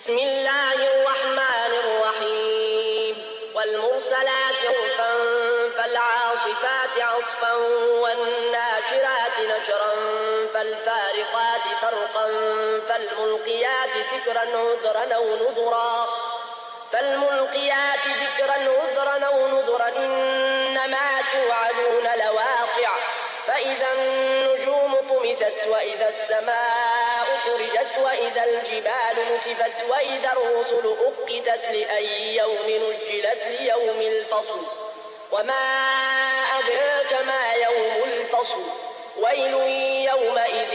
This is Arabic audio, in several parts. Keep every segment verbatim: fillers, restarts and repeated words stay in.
بسم الله الرحمن الرحيم والمرسلات عرفا فالعاصفات عصفا والناشرات نشرا فالفارقات فرقا فالملقيات ذكرا عذرا أو نذرا فالملقيات ذكرا عذرا أو نذرا إنما توعدون لواقع فإذا النجوم طمست وإذا السماء فرجت وإذا الجبال نسفت وإذا الرسل أقتت لأي يوم نجلت ليوم الفصل وما أدراك ما يوم الفصل ويل يومئذ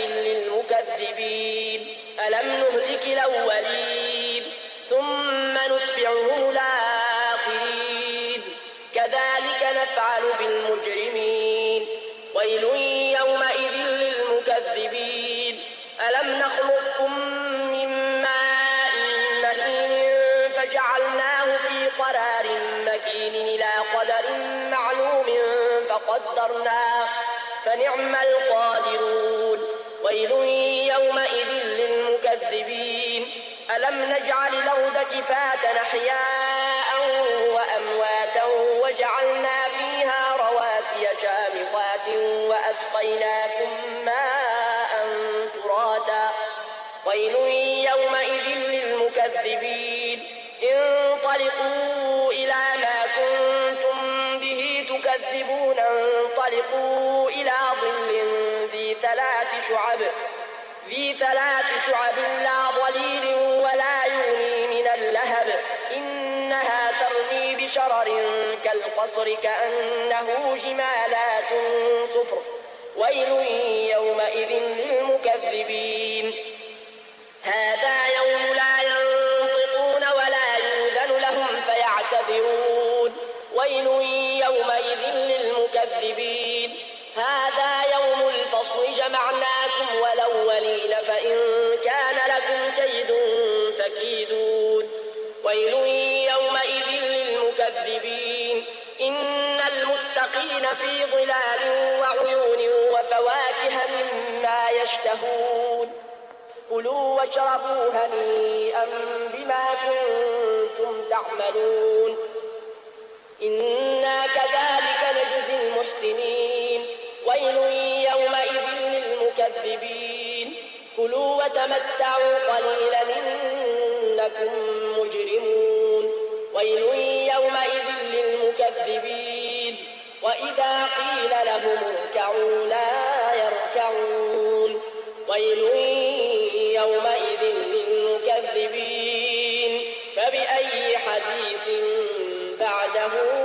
للمكذبين ألم نهلك الأولين ثم نتبعهم الآخرين كذلك نفعل بالمجرمين ويل يومئذ للمكذبين ألم نخلقكم من ماء مهين فجعلناه في قرار مكين إلى قدر معلوم فقدرنا فنعم القادرون ويل يومئذ للمكذبين ألم نجعل الأرض كفاة أحياء وأمواتا وجعلنا فيها رواسي شامخات وأسقيناكم ماء فراتا ويل يومئذ للمكذبين انطلقوا إلى ما كنتم به تكذبون انطلقوا إلى ظل ذي ثلاث شعب ذي ثلاث شعب لا ظليل ولا يغني من اللهب إنها ترمي بشرر كالقصر كأنه جمالات صفر ويل يومئذ للمكذبين هذا يوم لا ينطقون ولا يؤذن لهم فيعتذرون ويل يومئذ للمكذبين هذا يوم الفصل جمعناكم والأولين فإن كان لكم كيد فكيدون ويل يومئذ للمكذبين إن المتقين في ظلال وعيون وفواكه مما يشتهون كلوا واشربوا هنيئا بما كنتم تعملون إنا كذلك نجزي المحسنين ويل يومئذ للمكذبين كلوا وتمتعوا قليلا إنكم مجرمون ويل يومئذ للمكذبين وإذا قيل لهم اركعوا لا يركعون ويل يومئذ للمكذبين فبأي حديث بعده